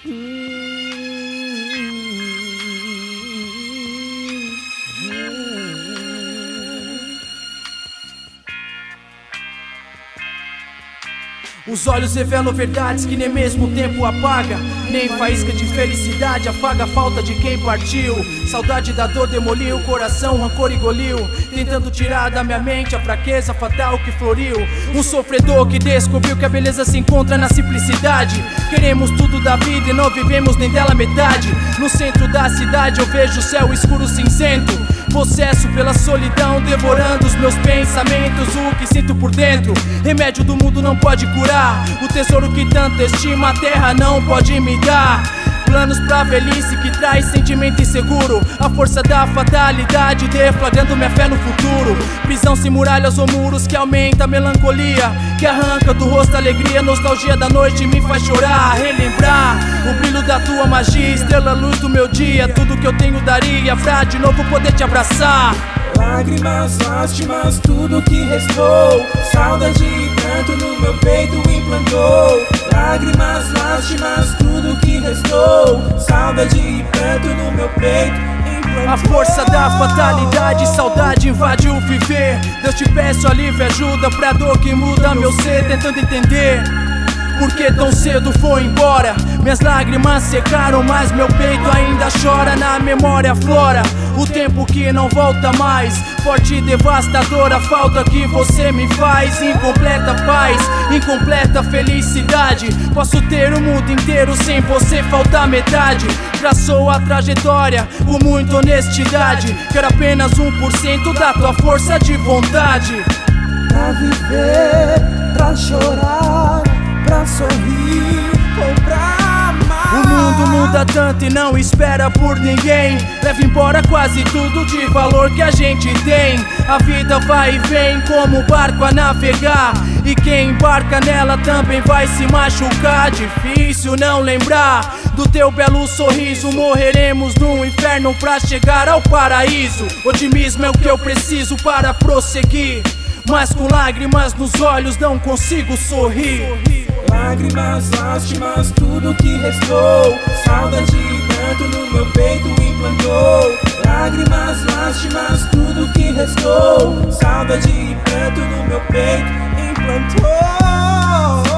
Os olhos revelam verdades que nem mesmo o tempo apaga. Nem faísca de felicidade afaga a falta de quem partiu. Saudade da dor demoliu, coração rancor engoliu, tentando tirar da minha mente a fraqueza fatal que floriu. Um sofredor que descobriu que a beleza se encontra na simplicidade. Queremos tudo da vida e não vivemos nem dela metade. No centro da cidade eu vejo o céu escuro cinzento, possesso pela solidão, devorando os meus pensamentos. O que sinto por dentro, remédio do mundo não pode curar. O tesouro que tanto estima a terra não pode me dar. Planos pra velhice que traz sentimento inseguro. A força da fatalidade deflagrando minha fé no futuro. Prisão sem muralhas ou muros que aumenta a melancolia, que arranca do rosto a alegria. Nostalgia da noite me faz chorar, relembrar o brilho da tua magia, estrela, luz do meu dia. Tudo que eu tenho daria pra de novo poder te abraçar. Lágrimas, lástimas, tudo que restou. Saudade e pranto no meu peito implantou. Lágrimas, lástimas, tudo que restou. Saudade e pranto no meu peito implantou. A força da fatalidade, saudade invade o viver. Deus te peço alívio, ajuda pra dor que muda meu ser. Tentando entender por que tão cedo foi embora. Minhas lágrimas secaram, mas meu peito ainda chora. Na memória flora o tempo que não volta mais. Forte e devastadora a falta que você me faz. Incompleta paz, incompleta felicidade. Posso ter o mundo inteiro, sem você falta metade. Traçou a trajetória com muita honestidade. Quero apenas 1% da tua força de vontade. Pra viver, pra chorar, pra sorrir ou pra amar. O mundo muda tanto e não espera por ninguém. Leva embora quase tudo de valor que a gente tem. A vida vai e vem como um barco a navegar, e quem embarca nela também vai se machucar. Difícil não lembrar do teu belo sorriso. Morreremos no inferno pra chegar ao paraíso. Otimismo é o que eu preciso para prosseguir, mas com lágrimas nos olhos não consigo sorrir. Lágrimas, lástimas, tudo que restou. Saudade e pranto no meu peito implantou. Lágrimas, lástimas, tudo que restou. Saudade e pranto no meu peito implantou.